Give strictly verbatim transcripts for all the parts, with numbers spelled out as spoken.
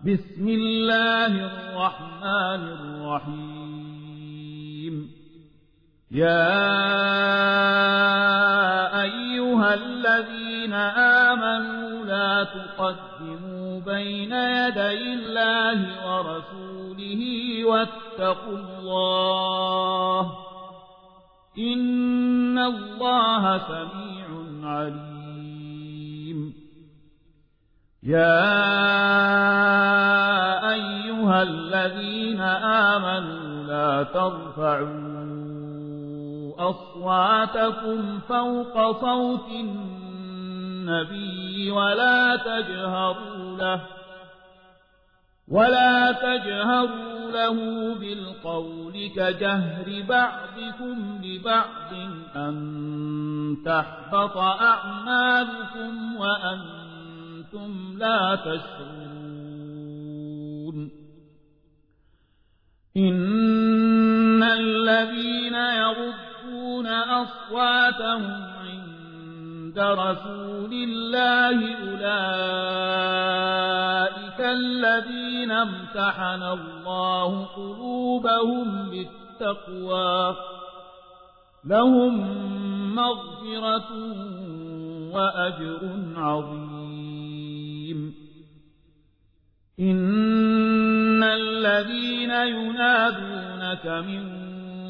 بسم الله الرحمن الرحيم يا أيها الذين آمنوا لا تقدموا بين يدي الله ورسوله واتقوا الله إن الله سميع عليم يا أيها الذين آمنوا لا ترفعوا أصواتكم فوق صوت النبي ولا تجهروا له ولا تجهروا له بالقول كجهر بعضكم لبعض أن تحبط أعمالكم وأنتم لا تشعرون إن الذين يغضون أصواتهم عند رسول الله أولئك الذين امتحن الله قلوبهم للتقوى لهم مغفرة وأجر عظيم إن الذين ينادونك من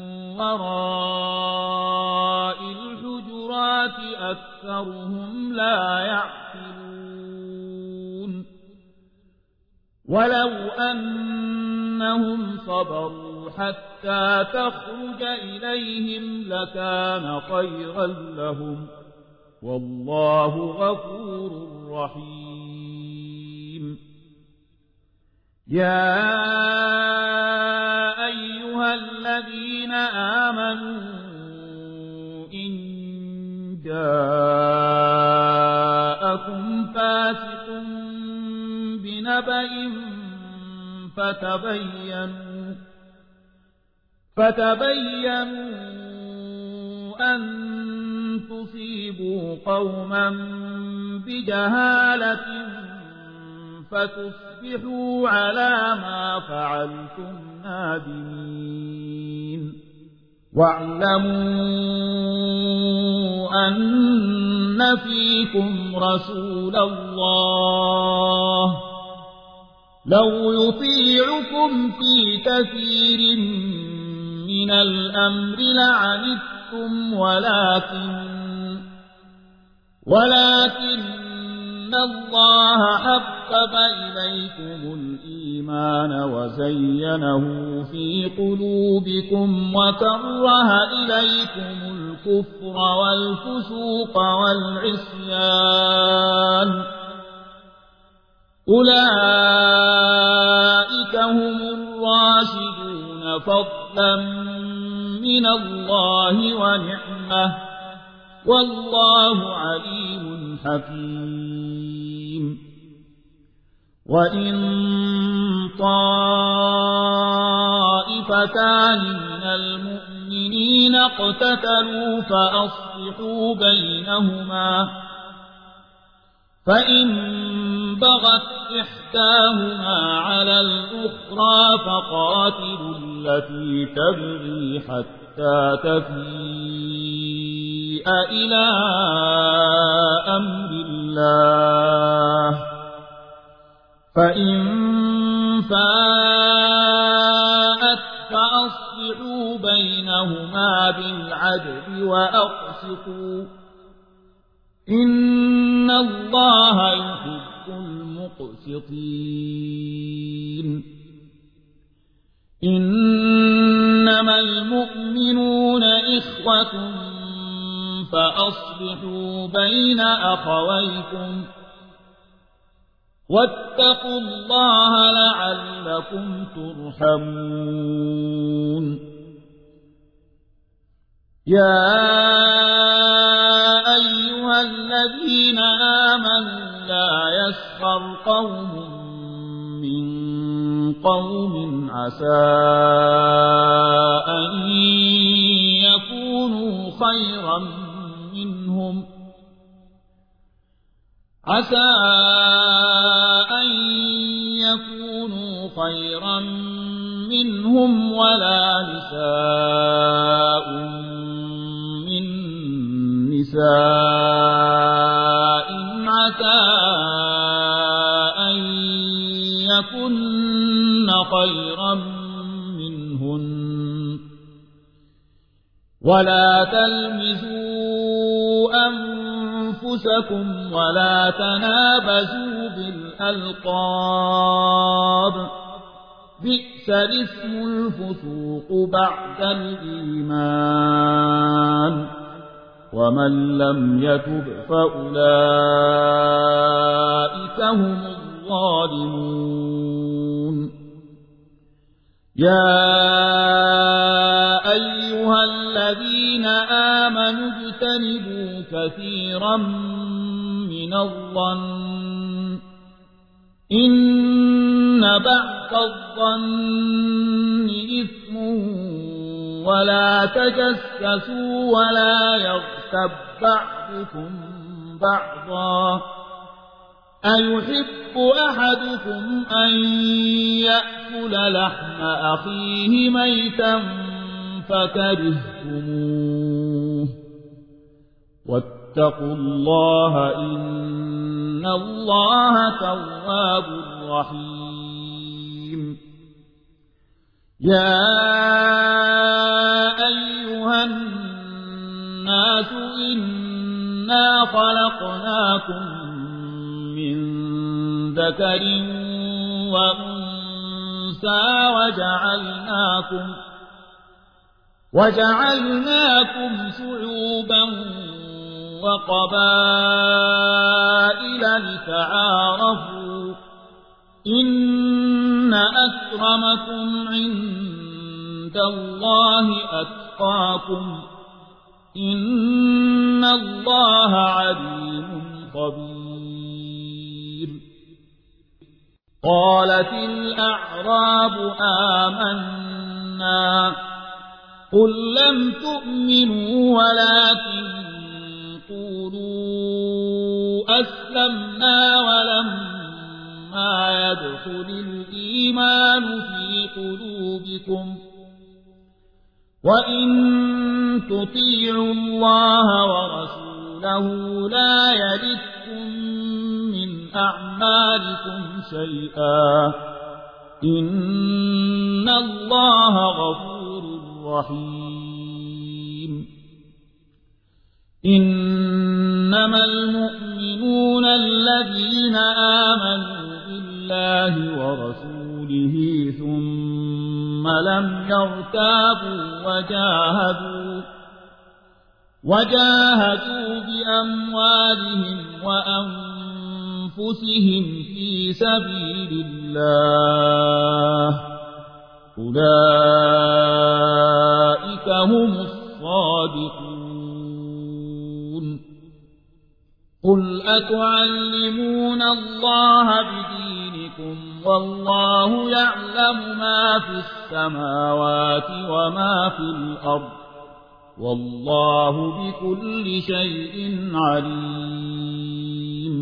وراء الحجرات أكثرهم لا يعقلون ولو أنهم صبروا حتى تخرج إليهم لكان خيرا لهم والله غفور رحيم يا أيها الذين آمنوا إن جاءكم فاسق بنبأ فتبينوا فتبينوا أن تصيبوا قوما بجهالة فتصبحوا على ما فعلتم نادمين واعلموا أن فيكم رسول الله لو يطيعكم في كثير من الأمر لعنتم ولكن ولكن الله حبب إليكم الإيمان وزينه في قلوبكم وكره إليكم الكفر والفسوق والعصيان أولئك هم الراشدون فضلا من الله ونعمة والله عليم حكيم وإن طائفتان من المؤمنين اقتتلوا فأصلحوا بينهما فإن بغت إحداهما على الأخرى فقاتلوا التي تبغي حتى تفيء إلى أمر الله فإن فاءت فأصلحوا بينهما بالعدل وأقسطوا إن الله يحب المقسطين إنما المؤمنون إخوة فأصلحوا بين أخويكم واتقوا الله لعلكم ترحمون يا أيها الذين آمنوا لا يسخر قوم من قوم عسى أن يكونوا خيرا منهم عسى أن يكونوا خيرا منهم ولا نساء من نساء عسى أن يكن خيرا منهن ولا تلمزوا أنفسكم ولا تنابزوا بالألقاب بئس الاسم الفسوق بعد الإيمان ومن لم يتب فأولئك هم الظالمون يا أيها الذين آمنوا اجتنبوا كثيرا من الظن إن بعض الظن إثم ولا تجسسوا ولا يغتب بعضكم بعضا أيحب أحدكم أن يأكل لحم أخيه ميتا فكرهتموه واتقوا الله إن الله تواب رحيم يا أيها الناس إنا خلقناكم من ذكر وأنثى وجعلناكم وجعلناكم شعوبا وقبائل لتعارفوا إن أكرمكم عند الله أتقاكم إن الله عليم خبير قالت الأعراب آمنا قل لم تؤمنوا ولكن قولوا أسلمنا ولما يدخل الإيمان في قلوبكم وإن تطيعوا الله ورسوله لا يلدكم من أعمالكم شيئا إن الله غفور رحيم إنما المؤمنون الذين آمنوا بالله ورسوله ثم لم يرتابوا وجاهدوا وجاهدوا بأموالهم وأنفسهم في سبيل الله أولئك هم الصادقون قل أتعلمون الله بدينكم والله يعلم ما في السماوات وما في الأرض والله بكل شيء عليم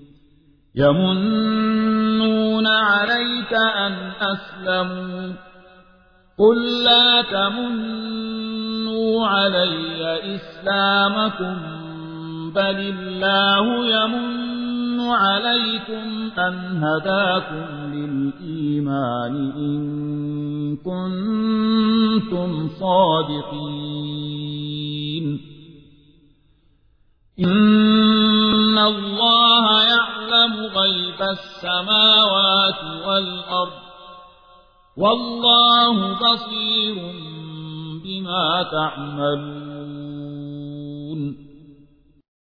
يمنون عليك أن أسلموا قل لا تمنوا علي إسلامكم بل الله يمن عليكم أن هداكم للإيمان إن كنتم صادقين إن الله يعلم غيب السماوات والأرض والله بصير بما تعملون